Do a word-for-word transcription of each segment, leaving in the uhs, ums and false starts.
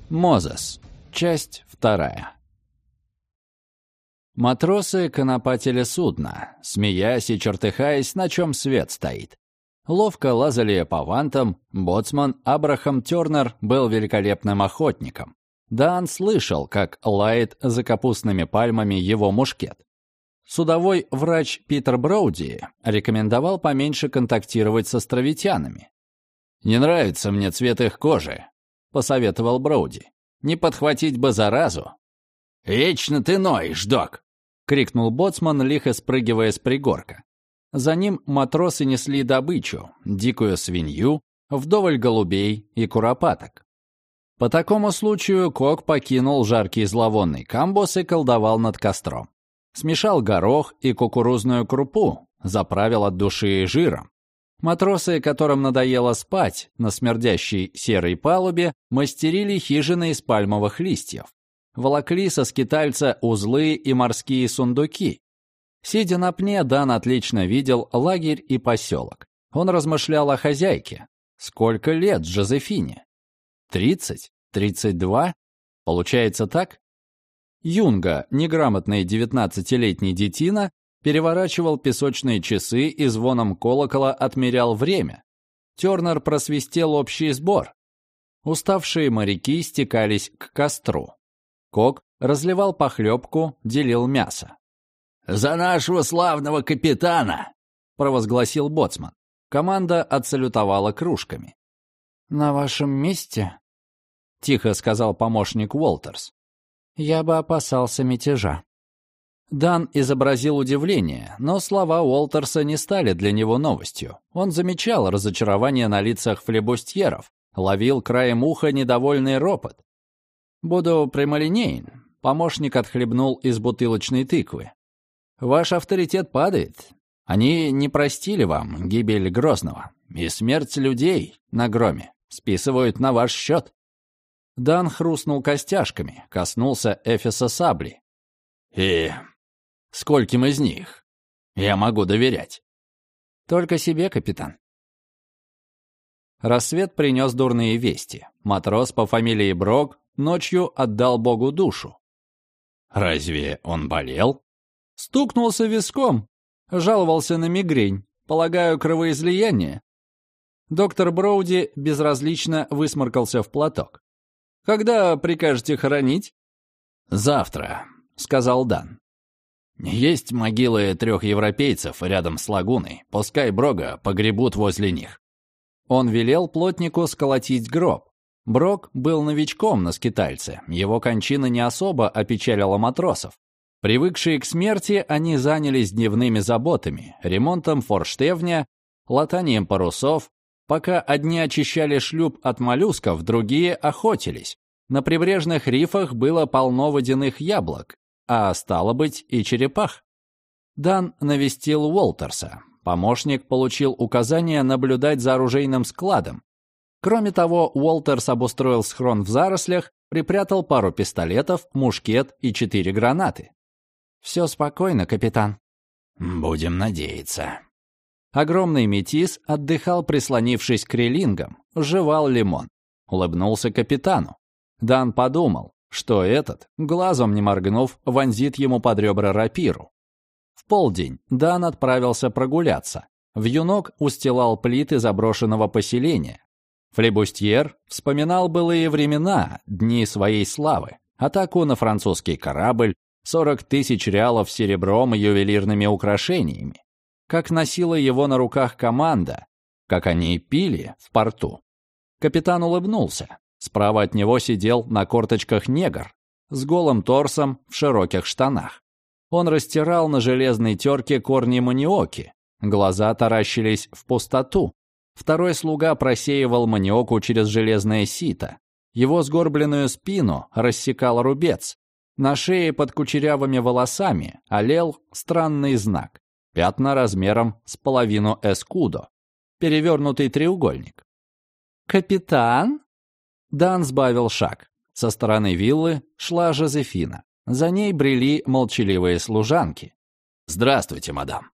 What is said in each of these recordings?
Мозес. Часть вторая. Матросы конопатили судно, смеясь и чертыхаясь, на чем свет стоит. Ловко лазали по вантам, боцман Абрахам Тернер был великолепным охотником. Дан слышал, как лает за капустными пальмами его мушкет. Судовой врач Питер Броуди рекомендовал поменьше контактировать с островитянами. «Не нравится мне цвет их кожи», — посоветовал Броуди. «Не подхватить бы заразу». «Вечно ты ноешь, док!» — крикнул боцман, лихо спрыгивая с пригорка. За ним матросы несли добычу — дикую свинью, вдоволь голубей и куропаток. По такому случаю Кок покинул жаркий зловонный камбус и колдовал над костром. Смешал горох и кукурузную крупу, заправил от души жиром. Матросы, которым надоело спать на смердящей серой палубе, мастерили хижины из пальмовых листьев. Волокли со скитальца узлы и морские сундуки. Сидя на пне, Дан отлично видел лагерь и поселок. Он размышлял о хозяйке. Сколько лет Жозефине? Тридцать? Тридцать два? Получается так? Юнга, неграмотный девятнадцатилетний детина, переворачивал песочные часы и звоном колокола отмерял время. Тернер просвистел общий сбор. Уставшие моряки стекались к костру. Кок разливал похлебку, делил мясо. «За нашего славного капитана!» — провозгласил боцман. Команда отсалютовала кружками. «На вашем месте, — тихо сказал помощник Уолтерс, — я бы опасался мятежа». Дан изобразил удивление, но слова Уолтерса не стали для него новостью. Он замечал разочарование на лицах флебустьеров, ловил краем уха недовольный ропот. «Буду прямолинеен», — помощник отхлебнул из бутылочной тыквы. «Ваш авторитет падает. Они не простили вам гибель Грозного, и смерть людей на Громе списывают на ваш счет». Дан хрустнул костяшками, коснулся эфеса сабли. «И скольким из них я могу доверять?» «Только себе, капитан». Рассвет принес дурные вести. Матрос по фамилии Брок ночью отдал Богу душу. «Разве он болел?» «Стукнулся виском. Жаловался на мигрень. Полагаю, кровоизлияние». Доктор Броуди безразлично высморкался в платок. «Когда прикажете хоронить?» «Завтра», — сказал Дан. «Есть могилы трех европейцев рядом с лагуной. Пускай Брога погребут возле них». Он велел плотнику сколотить гроб. Брок был новичком на скитальце. Его кончина не особо опечалила матросов. Привыкшие к смерти, они занялись дневными заботами, ремонтом форштевня, латанием парусов. Пока одни очищали шлюп от моллюсков, другие охотились. На прибрежных рифах было полно водяных яблок, а стало быть и черепах. Дан навестил Уолтерса. Помощник получил указание наблюдать за оружейным складом. Кроме того, Уолтерс обустроил схрон в зарослях, припрятал пару пистолетов, мушкет и четыре гранаты. «Все спокойно, капитан». «Будем надеяться». Огромный метис отдыхал, прислонившись к рейлингам, жевал лимон. Улыбнулся капитану. Дан подумал, что этот, глазом не моргнув, вонзит ему под ребра рапиру. В полдень Дан отправился прогуляться. Вьюнок устилал плиты заброшенного поселения. Флебустьер вспоминал былые времена, дни своей славы, атаку на французский корабль, сорок тысяч реалов серебром и ювелирными украшениями. Как носила его на руках команда, как они пили в порту. Капитан улыбнулся. Справа от него сидел на корточках негр с голым торсом в широких штанах. Он растирал на железной терке корни маниоки. Глаза таращились в пустоту. Второй слуга просеивал маниоку через железное сито. Его сгорбленную спину рассекал рубец. На шее под кучерявыми волосами олел странный знак. Пятна размером с половину эскудо. Перевернутый треугольник. «Капитан?» Дан сбавил шаг. Со стороны виллы шла Жозефина. За ней брели молчаливые служанки. «Здравствуйте, мадам».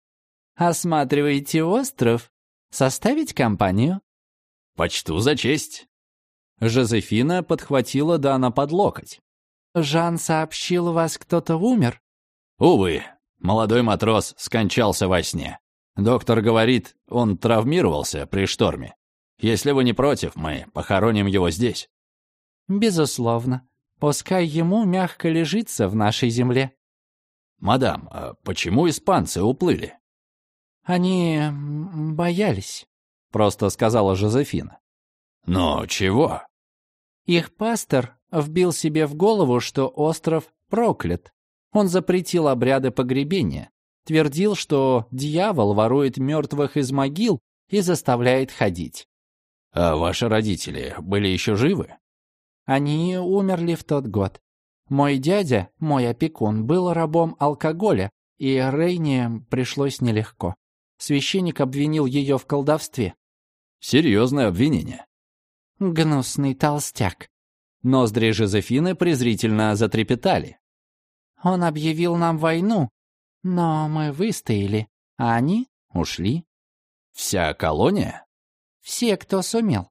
«Осматриваете остров? Составить компанию?» «Почту за честь». Жозефина подхватила Дана под локоть. «Жан сообщил, вас кто-то умер?» «Увы, молодой матрос скончался во сне. Доктор говорит, он травмировался при шторме. Если вы не против, мы похороним его здесь». «Безусловно. Пускай ему мягко лежится в нашей земле». «Мадам, а почему испанцы уплыли?» «Они боялись», — просто сказала Жозефина. «Но чего?» «Их пастор вбил себе в голову, что остров проклят. Он запретил обряды погребения, твердил, что дьявол ворует мертвых из могил и заставляет ходить». «А ваши родители были еще живы?» «Они умерли в тот год. Мой дядя, мой опекун, был рабом алкоголя, и Рейне пришлось нелегко. Священник обвинил ее в колдовстве». «Серьезное обвинение». «Гнусный толстяк». Ноздри Жозефины презрительно затрепетали. «Он объявил нам войну, но мы выстояли, а они ушли». «Вся колония?» «Все, кто сумел».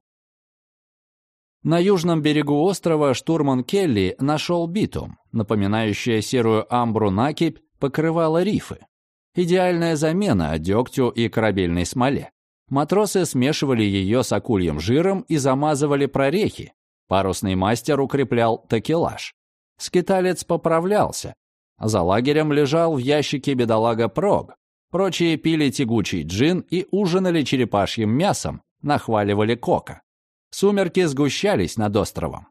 На южном берегу острова штурман Келли нашел битум, напоминающая серую амбру накипь, покрывала рифы. Идеальная замена дегтю и корабельной смоле. Матросы смешивали ее с акульем жиром и замазывали прорехи. Парусный мастер укреплял такелаж. Скиталец поправлялся. За лагерем лежал в ящике бедолага Прог. Прочие пили тягучий джин и ужинали черепашьим мясом, нахваливали кока. Сумерки сгущались над островом.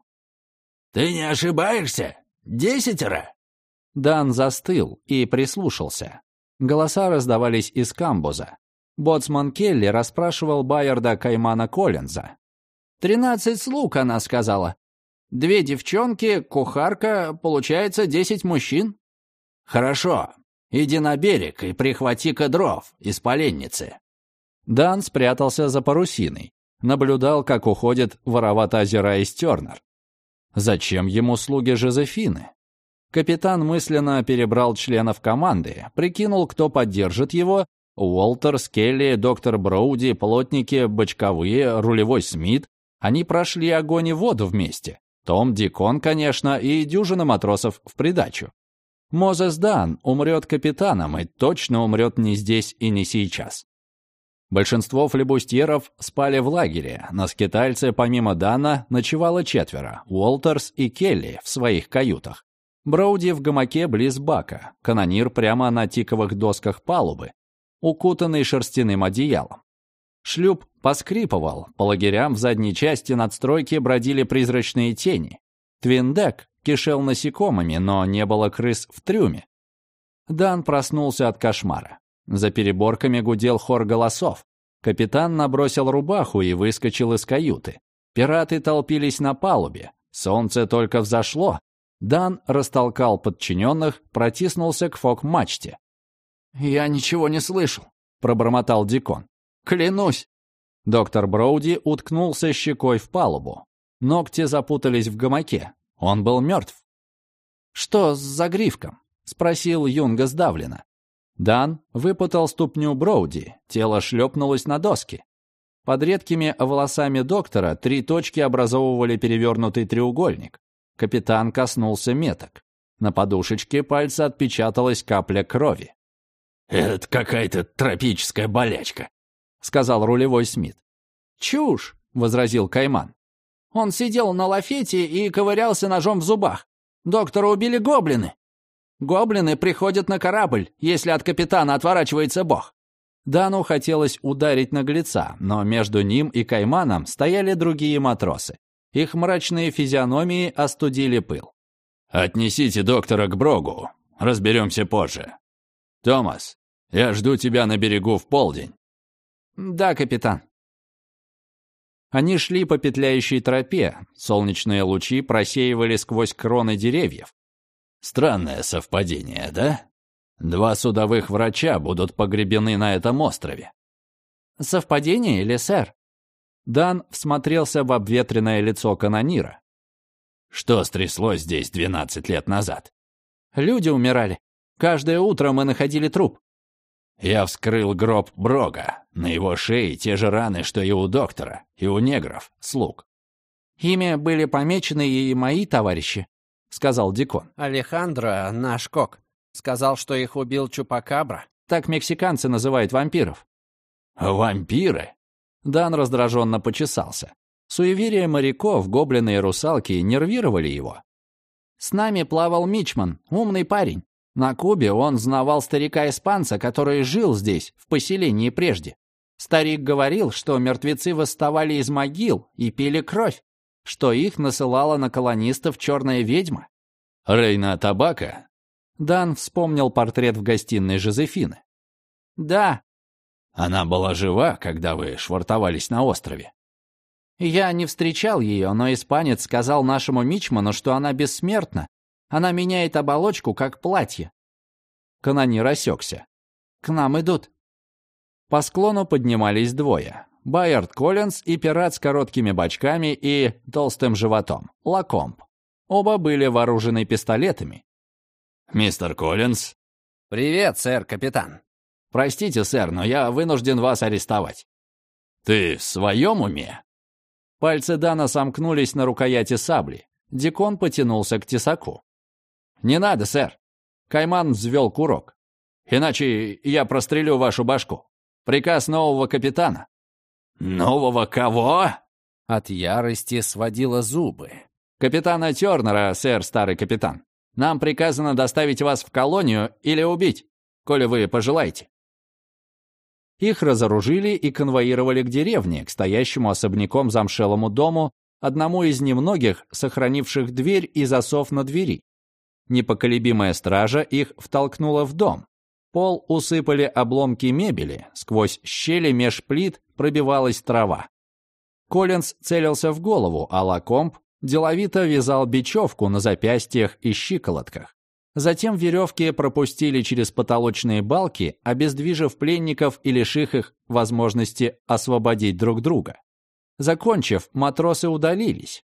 «Ты не ошибаешься? Десятеро?» Дан застыл и прислушался. Голоса раздавались из камбуза. Боцман Келли расспрашивал Байерда Каймана Коллинза. «Тринадцать слуг, она сказала. Две девчонки, кухарка, получается десять мужчин». «Хорошо. Иди на берег и прихвати-ка дров из поленницы». Дан спрятался за парусиной. Наблюдал, как уходит, воровато озираясь Тернер. Зачем ему слуги Жозефины? Капитан мысленно перебрал членов команды, прикинул, кто поддержит его. Уолтер, Скелли, доктор Броуди, плотники, бочковые, рулевой Смит. Они прошли огонь и воду вместе. Том Дикон, конечно, и дюжина матросов в придачу. Мозес Дан умрет капитаном и точно умрет не здесь и не сейчас. Большинство флебустьеров спали в лагере. На скитальце помимо Дана ночевало четверо. Уолтерс и Келли в своих каютах. Броуди в гамаке близ бака. Канонир прямо на тиковых досках палубы, укутанный шерстяным одеялом. Шлюп поскрипывал. По лагерям в задней части надстройки бродили призрачные тени. Твиндек кишел насекомыми, но не было крыс в трюме. Дан проснулся от кошмара. За переборками гудел хор голосов. Капитан набросил рубаху и выскочил из каюты. Пираты толпились на палубе. Солнце только взошло. Дан растолкал подчиненных, протиснулся к фок-мачте. «Я ничего не слышал», — пробормотал Дикон. «Клянусь». Доктор Броуди уткнулся щекой в палубу. Ногти запутались в гамаке. Он был мертв. «Что с загривком?» — спросил Юнга сдавленно. Дан выпутал ступню Броуди, тело шлепнулось на доски. Под редкими волосами доктора три точки образовывали перевернутый треугольник. Капитан коснулся меток. На подушечке пальца отпечаталась капля крови. «Это какая-то тропическая болячка», — сказал рулевой Смит. «Чушь», — возразил Кайман. «Он сидел на лафете и ковырялся ножом в зубах. Доктора убили гоблины. Гоблины приходят на корабль, если от капитана отворачивается бог». Дану хотелось ударить наглеца, но между ним и Кайманом стояли другие матросы. Их мрачные физиономии остудили пыл. «Отнесите доктора к Брогу. Разберемся позже. Томас, я жду тебя на берегу в полдень». «Да, капитан». Они шли по петляющей тропе. Солнечные лучи просеивали сквозь кроны деревьев. Странное совпадение, да? Два судовых врача будут погребены на этом острове. «Совпадение или, сэр?» Дан всмотрелся в обветренное лицо канонира. «Что стряслось здесь двенадцать лет назад?» «Люди умирали. Каждое утро мы находили труп». «Я вскрыл гроб Брога. На его шее те же раны, что и у доктора, и у негров, слуг». Ими были помечены и мои товарищи», — сказал Дикон. «Алехандро, наш кок, сказал, что их убил Чупакабра». Так мексиканцы называют вампиров. «Вампиры?» Дан раздраженно почесался. Суеверия моряков, гоблины и русалки нервировали его. «С нами плавал мичман, умный парень. На Кубе он знавал старика-испанца, который жил здесь, в поселении прежде. Старик говорил, что мертвецы восставали из могил и пили кровь, что их насылала на колонистов черная ведьма». «Рейна Табака?» Дан вспомнил портрет в гостиной Жозефины. «Да». «Она была жива, когда вы швартовались на острове?» «Я не встречал ее, но испанец сказал нашему мичману, что она бессмертна. Она меняет оболочку, как платье». Канонир осекся. «К нам идут». По склону поднимались двое. Байард Коллинз и пират с короткими бочками и толстым животом, Лакомб. Оба были вооружены пистолетами. «Мистер Коллинз?» «Привет, сэр, капитан». «Простите, сэр, но я вынужден вас арестовать». «Ты в своем уме?» Пальцы Дана сомкнулись на рукояти сабли. Дикон потянулся к тесаку. «Не надо, сэр». Кайман взвел курок. «Иначе я прострелю вашу башку. Приказ нового капитана». «Нового кого?» От ярости сводило зубы. «Капитана Тернера, сэр, старый капитан. Нам приказано доставить вас в колонию или убить, коли вы пожелаете». Их разоружили и конвоировали к деревне, к стоящему особняком замшелому дому, одному из немногих, сохранивших дверь и засов на двери. Непоколебимая стража их втолкнула в дом. Пол усыпали обломки мебели, сквозь щели меж плит пробивалась трава. Коллинз целился в голову, а Лакомб деловито вязал бечевку на запястьях и щиколотках. Затем веревки пропустили через потолочные балки, обездвижив пленников и лишив их возможности освободить друг друга. Закончив, матросы удалились.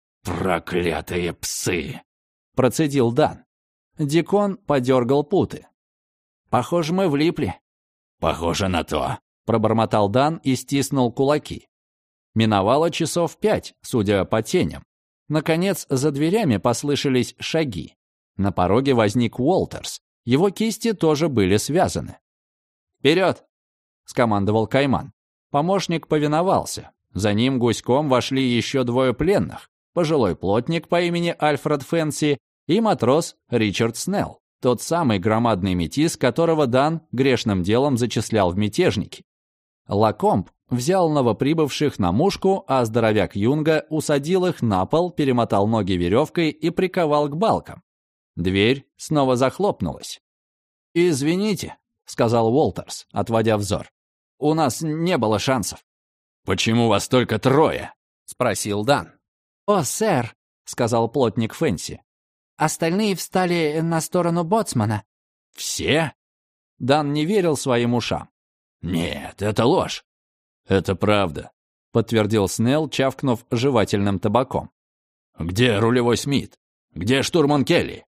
«Проклятые псы!» — процедил Дан. Дикон подергал путы. «Похоже, мы влипли». «Похоже на то», — пробормотал Дан и стиснул кулаки. Миновало часов пять, судя по теням. Наконец, за дверями послышались шаги. На пороге возник Уолтерс. Его кисти тоже были связаны. «Вперед!» — скомандовал Кайман. Помощник повиновался. За ним гуськом вошли еще двое пленных. Пожилой плотник по имени Альфред Фэнси и матрос Ричард Снелл. Тот самый громадный метис, которого Дан грешным делом зачислял в мятежники. Лакомб взял новоприбывших на мушку, а здоровяк Юнга усадил их на пол, перемотал ноги веревкой и приковал к балкам. Дверь снова захлопнулась. «Извините», — сказал Уолтерс, отводя взор. «У нас не было шансов». «Почему вас только трое?» — спросил Дан. «О, сэр», — сказал плотник Фэнси. «Остальные встали на сторону боцмана». «Все?» Дан не верил своим ушам. «Нет, это ложь». «Это правда», — подтвердил Снелл, чавкнув жевательным табаком. «Где рулевой Смит? Где штурман Келли?»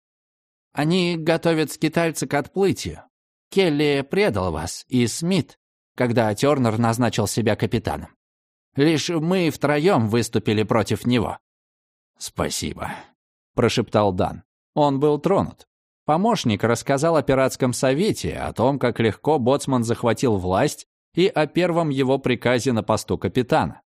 «Они готовят скитальца к отплытию. Келли предал вас, и Смит, когда Тернер назначил себя капитаном. Лишь мы втроем выступили против него». «Спасибо», — прошептал Дан. Он был тронут. Помощник рассказал о пиратском совете, о том, как легко боцман захватил власть, и о первом его приказе на посту капитана.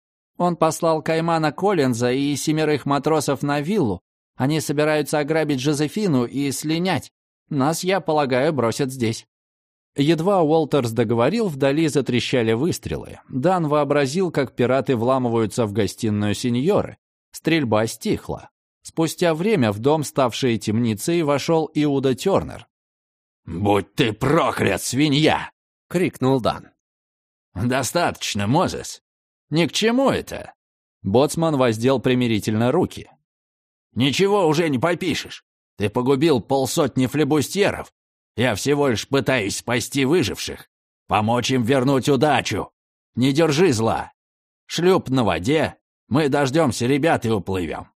Он послал Каймана Коллинза и семерых матросов на виллу. Они собираются ограбить Жозефину и слинять. Нас, я полагаю, бросят здесь». Едва Уолтерс договорил, вдали затрещали выстрелы. Дан вообразил, как пираты вламываются в гостиную сеньоры. Стрельба стихла. Спустя время в дом, ставший темницей, вошел Иуда Тернер. «Будь ты проклят, свинья!» — крикнул Дан. «Достаточно, Мозес. Ни к чему это!» Боцман воздел примирительно руки. «Ничего уже не попишешь. Ты погубил полсотни флебустьеров. Я всего лишь пытаюсь спасти выживших, помочь им вернуть удачу. Не держи зла. Шлюп на воде, мы дождемся ребят и уплывем.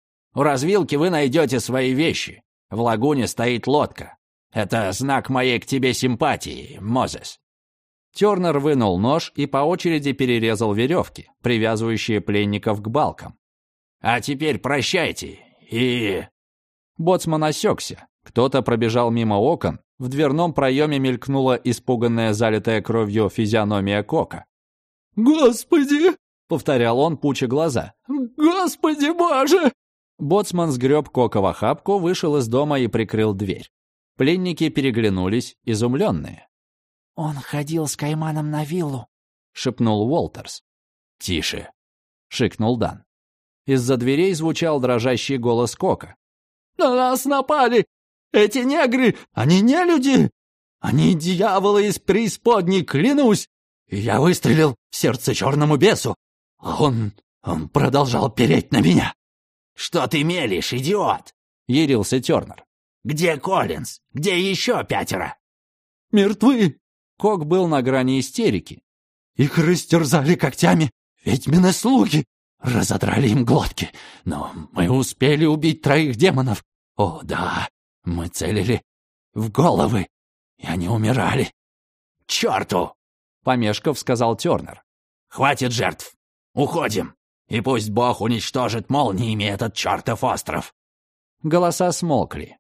У развилки вы найдете свои вещи. В лагуне стоит лодка. Это знак моей к тебе симпатии, Мозес». Тернер вынул нож и по очереди перерезал веревки, привязывающие пленников к балкам. А теперь прощайте и...» Боцман осекся. Кто-то пробежал мимо окон. В дверном проеме мелькнула испуганная, залитая кровью физиономия Кока. «Господи!» — повторял он, пуча глаза. «Господи боже!» Боцман сгреб Кока в охапку, вышел из дома и прикрыл дверь. Пленники переглянулись, изумленные. «Он ходил с Кайманом на виллу», — шепнул Уолтерс. «Тише!» — шикнул Дан. Из-за дверей звучал дрожащий голос Кока. «На нас напали! Эти негры, они не люди! Они дьяволы из преисподней, клянусь! Я выстрелил в сердце черному бесу, а он... он продолжал переть на меня!» «Что ты мелешь, идиот?» — ярился Тернер. «Где Коллинз? Где еще пятеро?» «Мертвы!» Кок был на грани истерики. «Их растерзали когтями ведьмины слуги, разодрали им глотки, но мы успели убить троих демонов. О, да, мы целили в головы, и они умирали». «Черту!» — помешков сказал Тернер. «Хватит жертв! Уходим! И пусть Бог уничтожит молниями этот чертов остров!» Голоса смолкли.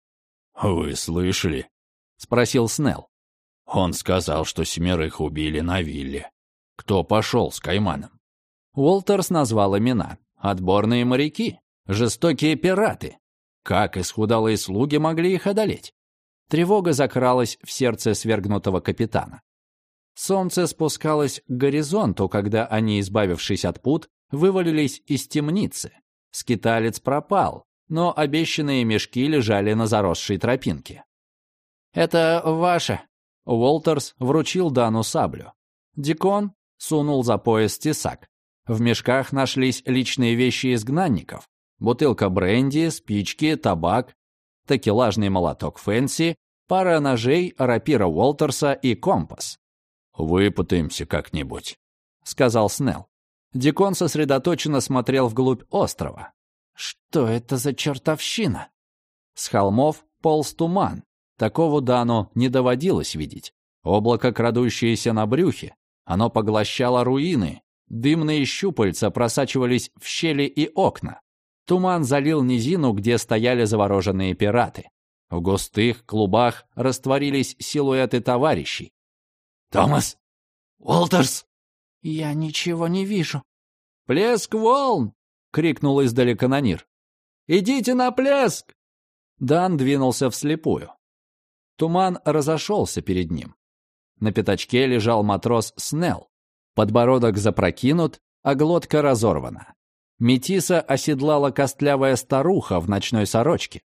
«Вы слышали?» — спросил Снелл. «Он сказал, что семерых убили на вилле. Кто пошел с Кайманом?» Уолтерс назвал имена. Отборные моряки, жестокие пираты. Как исхудалые слуги могли их одолеть? Тревога закралась в сердце свергнутого капитана. Солнце спускалось к горизонту, когда они, избавившись от пут, вывалились из темницы. Скиталец пропал, но обещанные мешки лежали на заросшей тропинке. «Это ваше», — Уолтерс вручил Дану саблю. Дикон сунул за пояс тесак. В мешках нашлись личные вещи изгнанников. Бутылка бренди, спички, табак, такелажный молоток Фэнси, пара ножей, рапира Уолтерса и компас. «Выпутаемся как-нибудь», — сказал Снелл. Дикон сосредоточенно смотрел вглубь острова. «Что это за чертовщина?» С холмов полз туман. Такого Дану не доводилось видеть. Облако, крадущееся на брюхе. Оно поглощало руины. Дымные щупальца просачивались в щели и окна. Туман залил низину, где стояли завороженные пираты. В густых клубах растворились силуэты товарищей. «Томас! Уолтерс!» «Я ничего не вижу». «Плеск волн!» — крикнул издалека Нанир. «Идите на плеск!» Дан двинулся вслепую. Туман разошелся перед ним. На пятачке лежал матрос Снелл. Подбородок запрокинут, а глотка разорвана. Метиса оседлала костлявая старуха в ночной сорочке.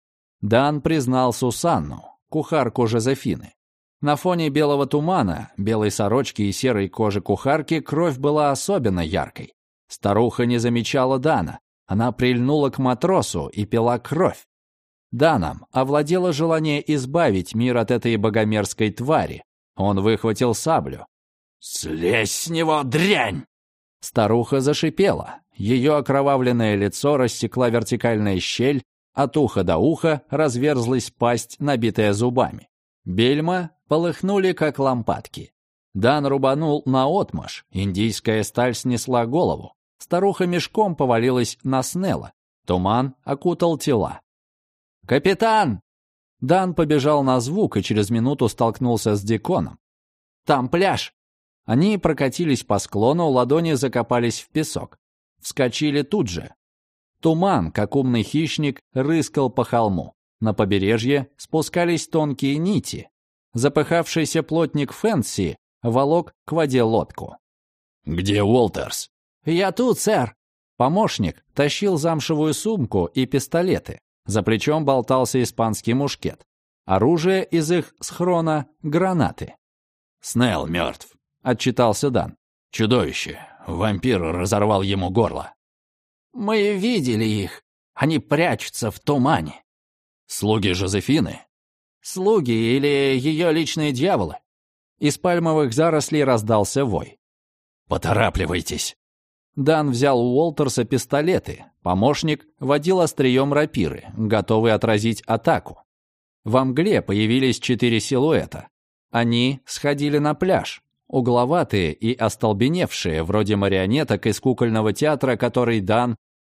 Дан признал Сусанну, кухарку Жозефины. На фоне белого тумана, белой сорочки и серой кожи кухарки кровь была особенно яркой. Старуха не замечала Дана. Она прильнула к матросу и пила кровь. Даном овладело желание избавить мир от этой богомерзкой твари. Он выхватил саблю. «Слезь с него, дрянь!» Старуха зашипела. Ее окровавленное лицо рассекла вертикальная щель, от уха до уха разверзлась пасть, набитая зубами. Бельма полыхнули, как лампадки. Дан рубанул наотмашь, индийская сталь снесла голову. Старуха мешком повалилась на Снелла. Туман окутал тела. «Капитан!» Дан побежал на звук и через минуту столкнулся с Диконом. «Там пляж!» Они прокатились по склону, ладони закопались в песок. Вскочили тут же. Туман, как умный хищник, рыскал по холму. На побережье спускались тонкие нити. Запыхавшийся плотник Фэнси волок к воде лодку. «Где Уолтерс?» «Я тут, сэр!» Помощник тащил замшевую сумку и пистолеты. За плечом болтался испанский мушкет. Оружие из их схрона — гранаты. «Снелл мертв», — отчитался Дан. «Чудовище! Вампир разорвал ему горло». «Мы видели их. Они прячутся в тумане». «Слуги Жозефины?» «Слуги или ее личные дьяволы?» Из пальмовых зарослей раздался вой. «Поторапливайтесь!» Дан взял у Уолтерса пистолеты. Помощник водил острием рапиры, готовый отразить атаку. Во мгле появились четыре силуэта. Они сходили на пляж, угловатые и остолбеневшие, вроде марионеток из кукольного театра, который Дан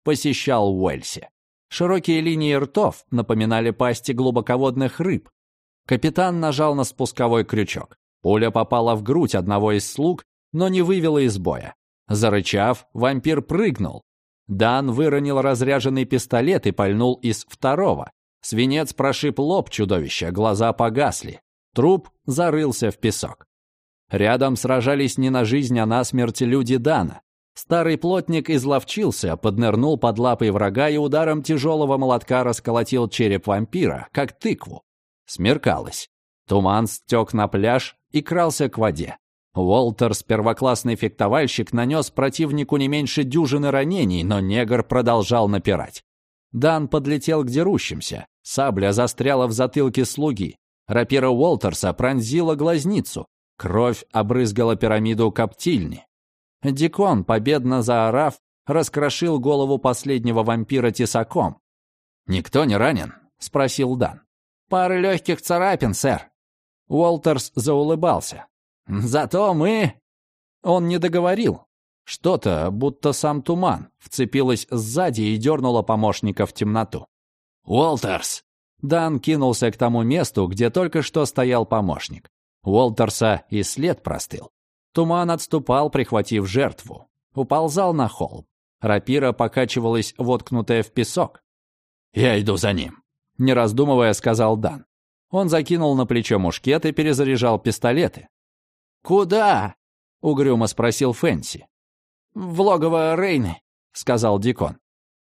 посещал в Уэльсе. Широкие линии ртов напоминали пасти глубоководных рыб. Капитан нажал на спусковой крючок. Пуля попала в грудь одного из слуг, но не вывела из боя. Зарычав, вампир прыгнул. Дан выронил разряженный пистолет и пальнул из второго. Свинец прошиб лоб чудовища, глаза погасли. Труп зарылся в песок. Рядом сражались не на жизнь, а на смерть люди Дана. Старый плотник изловчился, поднырнул под лапой врага и ударом тяжелого молотка расколотил череп вампира, как тыкву. Смеркалось. Туман стек на пляж и крался к воде. Уолтерс, первоклассный фехтовальщик, нанес противнику не меньше дюжины ранений, но негр продолжал напирать. Дан подлетел к дерущимся. Сабля застряла в затылке слуги. Рапира Уолтерса пронзила глазницу. Кровь обрызгала пирамиду коптильни. Дикон, победно заорав, раскрошил голову последнего вампира тесаком. «Никто не ранен?» — спросил Дан. «Пары легких царапин, сэр». Уолтерс заулыбался. «Зато мы...» Он не договорил. Что-то, будто сам туман, вцепилось сзади и дернуло помощника в темноту. «Уолтерс!» Дан кинулся к тому месту, где только что стоял помощник. Уолтерса и след простыл. Туман отступал, прихватив жертву. Уползал на холм. Рапира покачивалась, воткнутая в песок. «Я иду за ним», — не раздумывая, сказал Дан. Он закинул на плечо мушкет и перезаряжал пистолеты. «Куда?» — угрюмо спросил Фэнси. «В логово Рейны», — сказал Дикон.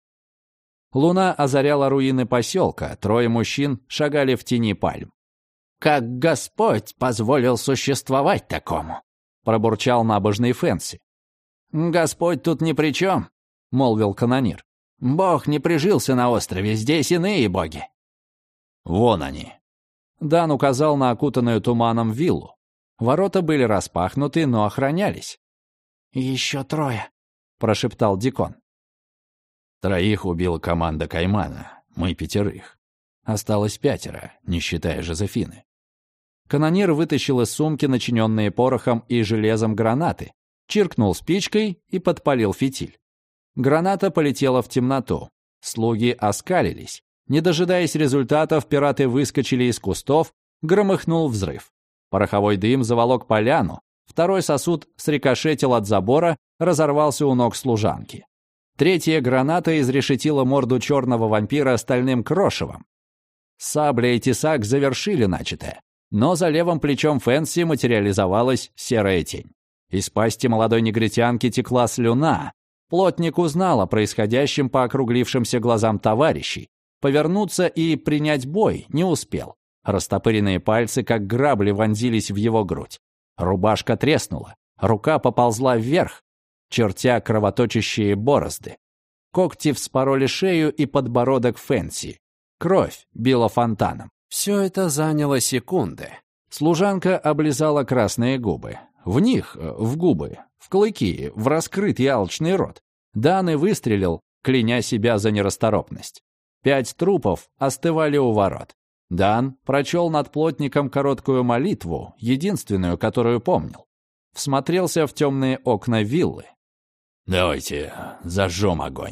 Луна озаряла руины поселка, трое мужчин шагали в тени пальм. «Как Господь позволил существовать такому», — пробурчал набожный Фэнси. «Господь тут ни при чем», — молвил канонир. «Бог не прижился на острове, здесь иные боги». «Вон они». Дан указал на окутанную туманом виллу. Ворота были распахнуты, но охранялись. «Еще трое», — прошептал Дикон. «Троих убила команда Каймана, мы пятерых. Осталось пятеро, не считая Жозефины». Канонир вытащил из сумки начиненные порохом и железом гранаты, чиркнул спичкой и подпалил фитиль. Граната полетела в темноту. Слуги оскалились. Не дожидаясь результатов, пираты выскочили из кустов, громыхнул взрыв. Пороховой дым заволок поляну. Второй сосуд срикошетил от забора, разорвался у ног служанки. Третья граната изрешетила морду черного вампира стальным крошевом. Сабля и тесак завершили начатое, но за левым плечом Фэнси материализовалась серая тень. Из пасти молодой негритянки текла слюна. Плотник узнал о происходящем по округлившимся глазам товарищей. Повернуться и принять бой не успел. Растопыренные пальцы, как грабли, вонзились в его грудь. Рубашка треснула, рука поползла вверх, чертя кровоточащие борозды. Когти вспороли шею и подбородок Фэнси. Кровь била фонтаном. Все это заняло секунды. Служанка облизала красные губы. В них, в губы, в клыки, в раскрытый алчный рот. Дан и выстрелил, кляня себя за нерасторопность. Пять трупов остывали у ворот. Дан прочел над плотником короткую молитву, единственную, которую помнил. Всмотрелся в темные окна виллы. «Давайте зажжем огонь».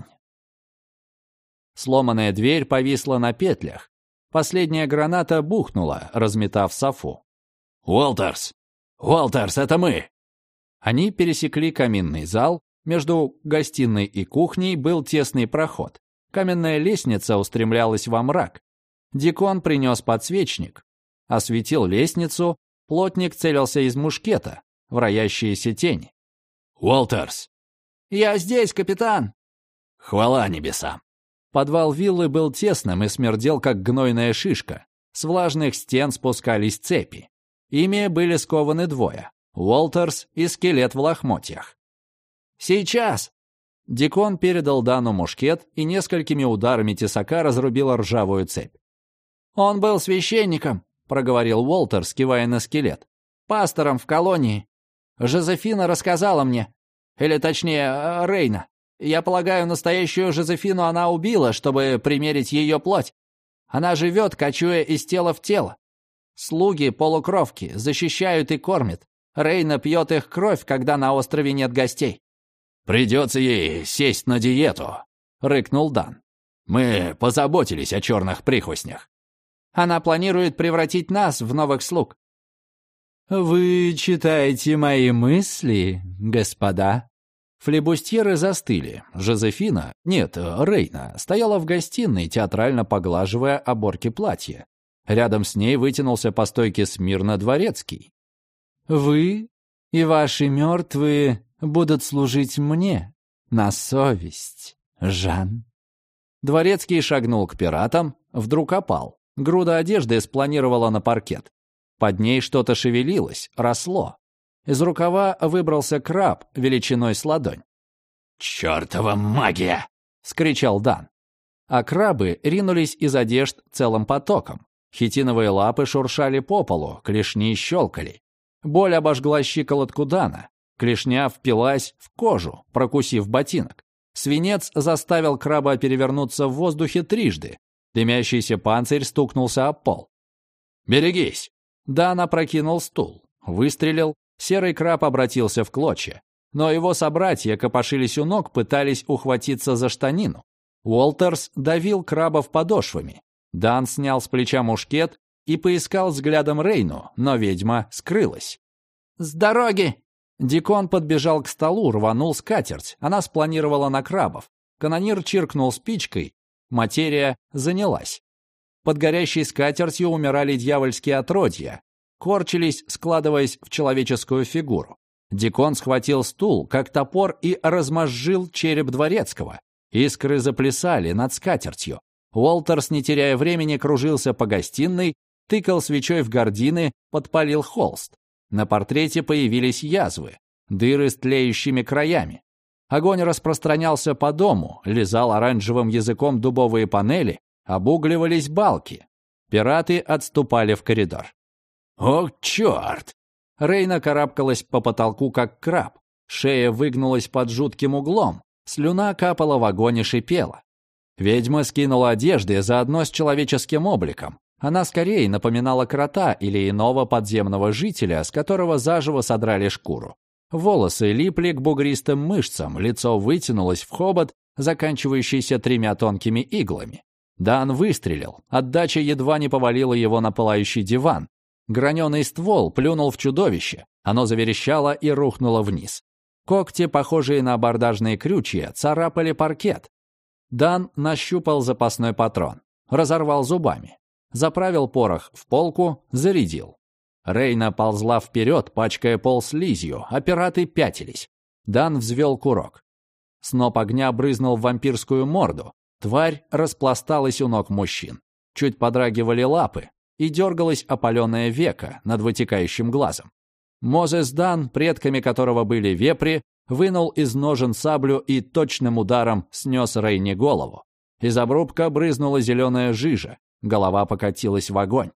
Сломанная дверь повисла на петлях. Последняя граната бухнула, разметав софу. «Уолтерс! Уолтерс, это мы!» Они пересекли каминный зал. Между гостиной и кухней был тесный проход. Каменная лестница устремлялась во мрак. Дикон принес подсвечник. Осветил лестницу. Плотник целился из мушкета в роящиеся тени. «Уолтерс!» «Я здесь, капитан!» «Хвала небесам!» Подвал виллы был тесным и смердел, как гнойная шишка. С влажных стен спускались цепи. Ими были скованы двое — Уолтерс и скелет в лохмотьях. «Сейчас!» Дикон передал Дану мушкет и несколькими ударами тесака разрубил ржавую цепь. «Он был священником», — проговорил Уолтерс, кивая на скелет. «Пастором в колонии. Жозефина рассказала мне. Или точнее, Рейна. Я полагаю, настоящую Жозефину она убила, чтобы примерить ее плоть. Она живет, кочуя из тела в тело. Слуги, полукровки, защищают и кормят. Рейна пьет их кровь, когда на острове нет гостей». «Придется ей сесть на диету», — рыкнул Дан. «Мы позаботились о черных прихвостнях». Она планирует превратить нас в новых слуг». «Вы читаете мои мысли, господа?» Флебустьеры застыли. Жозефина, нет, Рейна, стояла в гостиной, театрально поглаживая оборки платья. Рядом с ней вытянулся по стойке смирно дворецкий. «Вы и ваши мертвые будут служить мне на совесть, Жан». Дворецкий шагнул к пиратам, вдруг опал. Груда одежды спланировала на паркет. Под ней что-то шевелилось, росло. Из рукава выбрался краб величиной с ладонь. «Чёртова магия!» — скричал Дан. А крабы ринулись из одежд целым потоком. Хитиновые лапы шуршали по полу, клешни щелкали. Боль обожгла щиколотку Дана. Клешня впилась в кожу, прокусив ботинок. Свинец заставил краба перевернуться в воздухе трижды. Дымящийся панцирь стукнулся об пол. «Берегись!» Дан опрокинул стул, выстрелил. Серый краб обратился в клочья. Но его собратья копошились у ног, пытались ухватиться за штанину. Уолтерс давил крабов подошвами. Дан снял с плеча мушкет и поискал взглядом Рейну, но ведьма скрылась. «С дороги!» Дикон подбежал к столу, рванул скатерть. Она спланировала на крабов. Канонир чиркнул спичкой. Материя занялась. Под горящей скатертью умирали дьявольские отродья. Корчились, складываясь в человеческую фигуру. Дикон схватил стул, как топор, и размозжил череп дворецкого. Искры заплясали над скатертью. Уолтерс, не теряя времени, кружился по гостиной, тыкал свечой в гардины, подпалил холст. На портрете появились язвы, дыры с тлеющими краями. Огонь распространялся по дому, лизал оранжевым языком дубовые панели, обугливались балки. Пираты отступали в коридор. «О, черт!» Рейна карабкалась по потолку, как краб. Шея выгнулась под жутким углом. Слюна капала в огонь и шипела. Ведьма скинула одежды заодно с человеческим обликом. Она скорее напоминала крота или иного подземного жителя, с которого заживо содрали шкуру. Волосы липли к бугристым мышцам, лицо вытянулось в хобот, заканчивающийся тремя тонкими иглами. Дан выстрелил. Отдача едва не повалила его на пылающий диван. Граненый ствол плюнул в чудовище. Оно заверещало и рухнуло вниз. Когти, похожие на абордажные крючья, царапали паркет. Дан нащупал запасной патрон. Разорвал зубами. Заправил порох в полку, зарядил. Рейна ползла вперед, пачкая пол слизью, а пираты пятились. Дан взвел курок. Сноп огня брызнул в вампирскую морду. Тварь распласталась у ног мужчин. Чуть подрагивали лапы, и дергалось опаленное веко над вытекающим глазом. Мозес Дан, предками которого были вепри, вынул из ножен саблю и точным ударом снес Рейне голову. Из обрубка брызнула зеленая жижа, голова покатилась в огонь.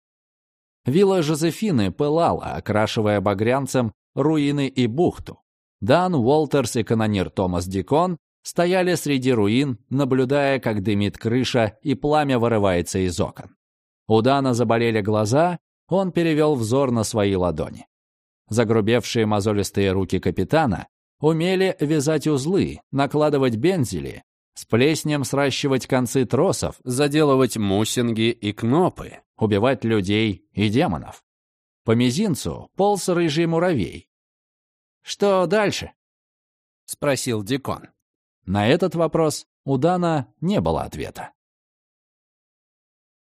Вилла Жозефины пылала, окрашивая багрянцем руины и бухту. Дан, Уолтерс и канонир Томас Дикон стояли среди руин, наблюдая, как дымит крыша и пламя вырывается из окон. У Дана заболели глаза, он перевел взор на свои ладони. Загрубевшие мозолистые руки капитана умели вязать узлы, накладывать бензели, с плеснем сращивать концы тросов, Заделывать мусинги и кнопы. убивать людей и демонов. По мизинцу полз рыжий муравей. «Что дальше?» — спросил Дикон. На этот вопрос у Дана не было ответа.